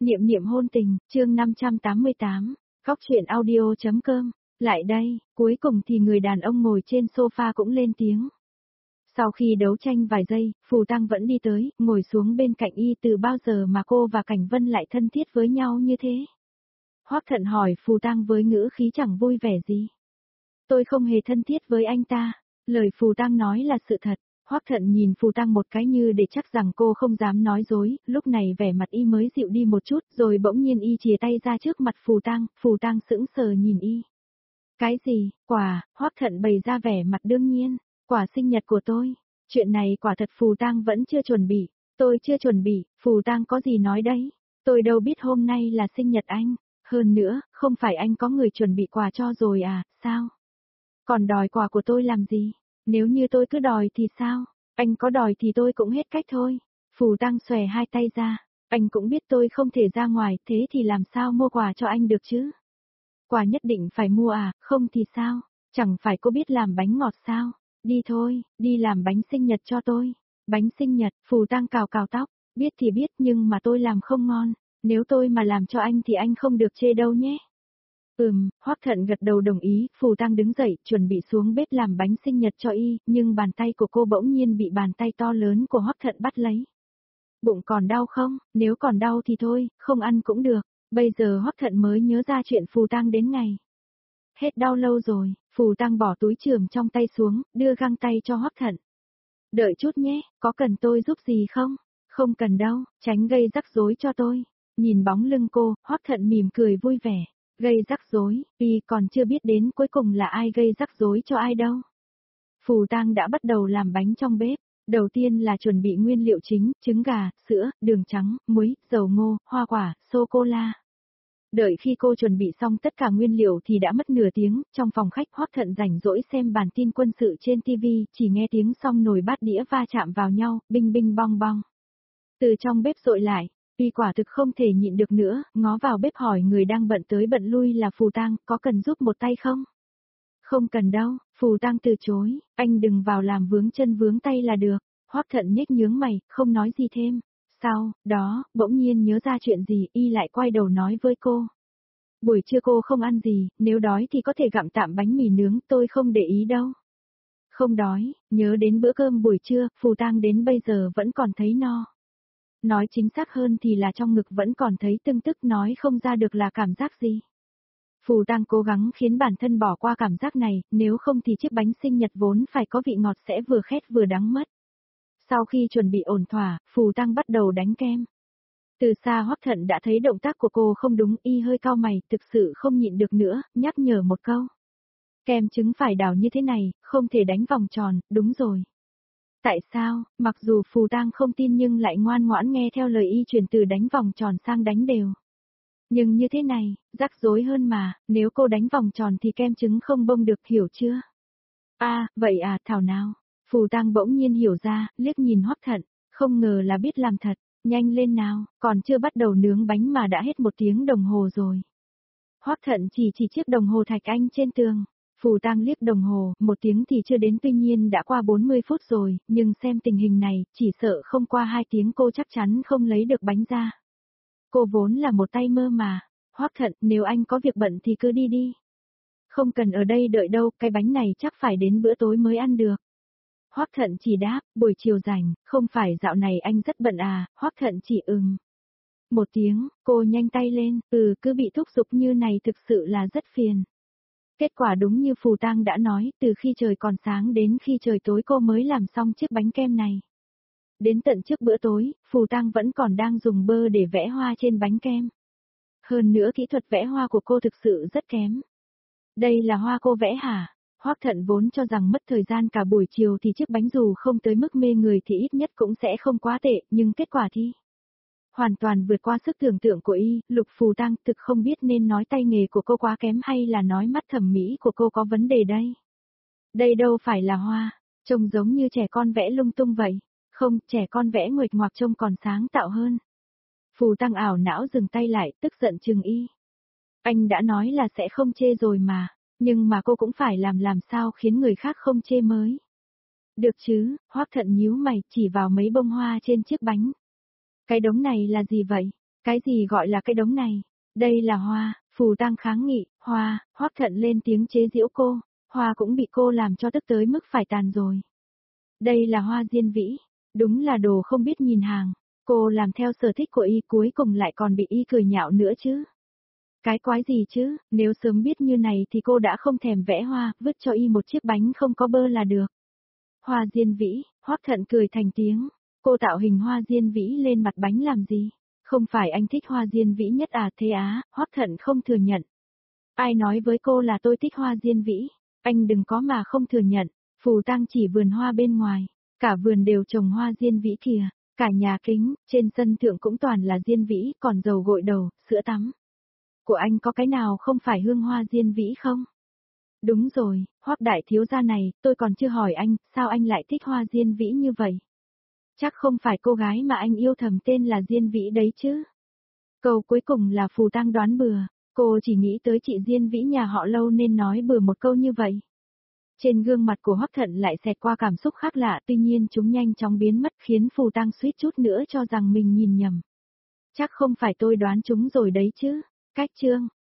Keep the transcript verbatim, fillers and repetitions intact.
Niệm niệm hôn tình, chương năm trăm tám mươi tám, Góc truyện audio.com, lại đây, cuối cùng thì người đàn ông ngồi trên sofa cũng lên tiếng. Sau khi đấu tranh vài giây, Phù Tăng vẫn đi tới, ngồi xuống bên cạnh y. Từ bao giờ mà cô và Cảnh Vân lại thân thiết với nhau như thế? Hoắc Thận hỏi Phù Tăng với ngữ khí chẳng vui vẻ gì. Tôi không hề thân thiết với anh ta, lời Phù Tăng nói là sự thật. Hoắc Thận nhìn Phù Tăng một cái như để chắc rằng cô không dám nói dối, lúc này vẻ mặt y mới dịu đi một chút, rồi bỗng nhiên y chìa tay ra trước mặt Phù Tăng, Phù Tăng sững sờ nhìn y. Cái gì, quà? Hoắc Thận bày ra vẻ mặt đương nhiên, quà sinh nhật của tôi. Chuyện này quả thật Phù Tăng vẫn chưa chuẩn bị, tôi chưa chuẩn bị, Phù Tăng có gì nói đấy, tôi đâu biết hôm nay là sinh nhật anh, hơn nữa, không phải anh có người chuẩn bị quà cho rồi à, sao? Còn đòi quà của tôi làm gì? Nếu như tôi cứ đòi thì sao? Anh có đòi thì tôi cũng hết cách thôi. Phù Tăng xòe hai tay ra. Anh cũng biết tôi không thể ra ngoài, thế thì làm sao mua quà cho anh được chứ? Quà nhất định phải mua à, không thì sao? Chẳng phải cô biết làm bánh ngọt sao? Đi thôi, đi làm bánh sinh nhật cho tôi. Bánh sinh nhật, Phù Tăng cào cào tóc. Biết thì biết nhưng mà tôi làm không ngon. Nếu tôi mà làm cho anh thì anh không được chê đâu nhé. Ừm, Hoắc Thận gật đầu đồng ý, Phù Tăng đứng dậy, chuẩn bị xuống bếp làm bánh sinh nhật cho y, nhưng bàn tay của cô bỗng nhiên bị bàn tay to lớn của Hoắc Thận bắt lấy. Bụng còn đau không? Nếu còn đau thì thôi, không ăn cũng được. Bây giờ Hoắc Thận mới nhớ ra chuyện Phù Tăng đến ngày. Hết đau lâu rồi, Phù Tăng bỏ túi chườm trong tay xuống, đưa găng tay cho Hoắc Thận. Đợi chút nhé, có cần tôi giúp gì không? Không cần đâu, tránh gây rắc rối cho tôi. Nhìn bóng lưng cô, Hoắc Thận mỉm cười vui vẻ. Gây rắc rối, y còn chưa biết đến cuối cùng là ai gây rắc rối cho ai đâu. Phù Tăng đã bắt đầu làm bánh trong bếp. Đầu tiên là chuẩn bị nguyên liệu chính, trứng gà, sữa, đường trắng, muối, dầu ngô, hoa quả, sô-cô-la. Đợi khi cô chuẩn bị xong tất cả nguyên liệu thì đã mất nửa tiếng, trong phòng khách Hoắc Thận rảnh rỗi xem bản tin quân sự trên ti vi, chỉ nghe tiếng xong nồi bát đĩa va chạm vào nhau, binh binh bong bong. Từ trong bếp dội lại. Y quả thực không thể nhịn được nữa, ngó vào bếp hỏi người đang bận tới bận lui là Phù Tăng, có cần giúp một tay không? Không cần đâu, Phù Tăng từ chối, anh đừng vào làm vướng chân vướng tay là được. Hoắc Thận nhếch nhướng mày, không nói gì thêm. Sau đó, bỗng nhiên nhớ ra chuyện gì, y lại quay đầu nói với cô. Buổi trưa cô không ăn gì, nếu đói thì có thể gặm tạm bánh mì nướng, tôi không để ý đâu. Không đói, nhớ đến bữa cơm buổi trưa, Phù Tăng đến bây giờ vẫn còn thấy no. Nói chính xác hơn thì là trong ngực vẫn còn thấy tưng tức, nói không ra được là cảm giác gì. Phù Tăng cố gắng khiến bản thân bỏ qua cảm giác này, nếu không thì chiếc bánh sinh nhật vốn phải có vị ngọt sẽ vừa khét vừa đắng mất. Sau khi chuẩn bị ổn thỏa, Phù Tăng bắt đầu đánh kem. Từ xa Hoắc Thận đã thấy động tác của cô không đúng, y hơi cau mày, thực sự không nhịn được nữa, nhắc nhở một câu. Kem trứng phải đảo như thế này, không thể đánh vòng tròn, đúng rồi. Tại sao, mặc dù Phù Tăng không tin nhưng lại ngoan ngoãn nghe theo lời y chuyển từ đánh vòng tròn sang đánh đều. Nhưng như thế này, rắc rối hơn mà, nếu cô đánh vòng tròn thì kem trứng không bông được, hiểu chưa? À, vậy à, thảo nào. Phù Tăng bỗng nhiên hiểu ra, liếc nhìn Hoắc Thận, không ngờ là biết làm thật, nhanh lên nào, còn chưa bắt đầu nướng bánh mà đã hết một tiếng đồng hồ rồi. Hoắc Thận chỉ chỉ chiếc đồng hồ thạch anh trên tường. Phù Tăng liếc đồng hồ, một tiếng thì chưa đến, tuy nhiên đã qua bốn mươi phút rồi, nhưng xem tình hình này, chỉ sợ không qua hai tiếng cô chắc chắn không lấy được bánh ra. Cô vốn là một tay mơ mà. Hoắc Thận, nếu anh có việc bận thì cứ đi đi. Không cần ở đây đợi đâu, cái bánh này chắc phải đến bữa tối mới ăn được. Hoắc Thận chỉ đáp, buổi chiều rảnh, không phải dạo này anh rất bận à, Hoắc Thận chỉ ừm. Một tiếng, cô nhanh tay lên, ừ cứ bị thúc giục như này thực sự là rất phiền. Kết quả đúng như Phù Tăng đã nói, từ khi trời còn sáng đến khi trời tối cô mới làm xong chiếc bánh kem này. Đến tận trước bữa tối, Phù Tăng vẫn còn đang dùng bơ để vẽ hoa trên bánh kem. Hơn nữa kỹ thuật vẽ hoa của cô thực sự rất kém. Đây là hoa cô vẽ hả? Hoắc Thận vốn cho rằng mất thời gian cả buổi chiều thì chiếc bánh dù không tới mức mê người thì ít nhất cũng sẽ không quá tệ, nhưng kết quả thì hoàn toàn vượt qua sức tưởng tượng của y. Lục Phù Tăng thực không biết nên nói tay nghề của cô quá kém hay là nói mắt thẩm mỹ của cô có vấn đề đây. Đây đâu phải là hoa, trông giống như trẻ con vẽ lung tung vậy. Không, trẻ con vẽ nguệch ngoạc trông còn sáng tạo hơn. Phù Tăng ảo não dừng tay lại, tức giận chừng y. Anh đã nói là sẽ không chê rồi mà, nhưng mà cô cũng phải làm làm sao khiến người khác không chê mới. Được chứ, Hoắc Thận nhíu mày chỉ vào mấy bông hoa trên chiếc bánh. Cái đống này là gì vậy? Cái gì gọi là cái đống này? Đây là hoa, Phù Tăng kháng nghị, hoa, Hoắc Thận lên tiếng chế giễu cô, hoa cũng bị cô làm cho tức tới mức phải tàn rồi. Đây là hoa diên vĩ, đúng là đồ không biết nhìn hàng, cô làm theo sở thích của y cuối cùng lại còn bị y cười nhạo nữa chứ. Cái quái gì chứ, nếu sớm biết như này thì cô đã không thèm vẽ hoa, vứt cho y một chiếc bánh không có bơ là được. Hoa diên vĩ, Hoắc Thận cười thành tiếng, cô tạo hình hoa diên vĩ lên mặt bánh làm gì? Không phải anh thích hoa diên vĩ nhất à? Thế á, Hoắc Thận không thừa nhận. Ai nói với cô là tôi thích hoa diên vĩ? Anh đừng có mà không thừa nhận, Phù Tăng chỉ vườn hoa bên ngoài, cả vườn đều trồng hoa diên vĩ kìa, cả nhà kính, trên sân thượng cũng toàn là diên vĩ, còn dầu gội đầu, sữa tắm. Của anh có cái nào không phải hương hoa diên vĩ không? Đúng rồi, Hoắc đại thiếu gia này, tôi còn chưa hỏi anh, sao anh lại thích hoa diên vĩ như vậy? Chắc không phải cô gái mà anh yêu thầm tên là Diên Vĩ đấy chứ. Câu cuối cùng là Phù Tăng đoán bừa, cô chỉ nghĩ tới chị Diên Vĩ nhà họ Lâu nên nói bừa một câu như vậy. Trên gương mặt của Hoắc Thận lại xẹt qua cảm xúc khác lạ, tuy nhiên chúng nhanh chóng biến mất khiến Phù Tăng suýt chút nữa cho rằng mình nhìn nhầm. Chắc không phải tôi đoán chúng rồi đấy chứ. Cách chương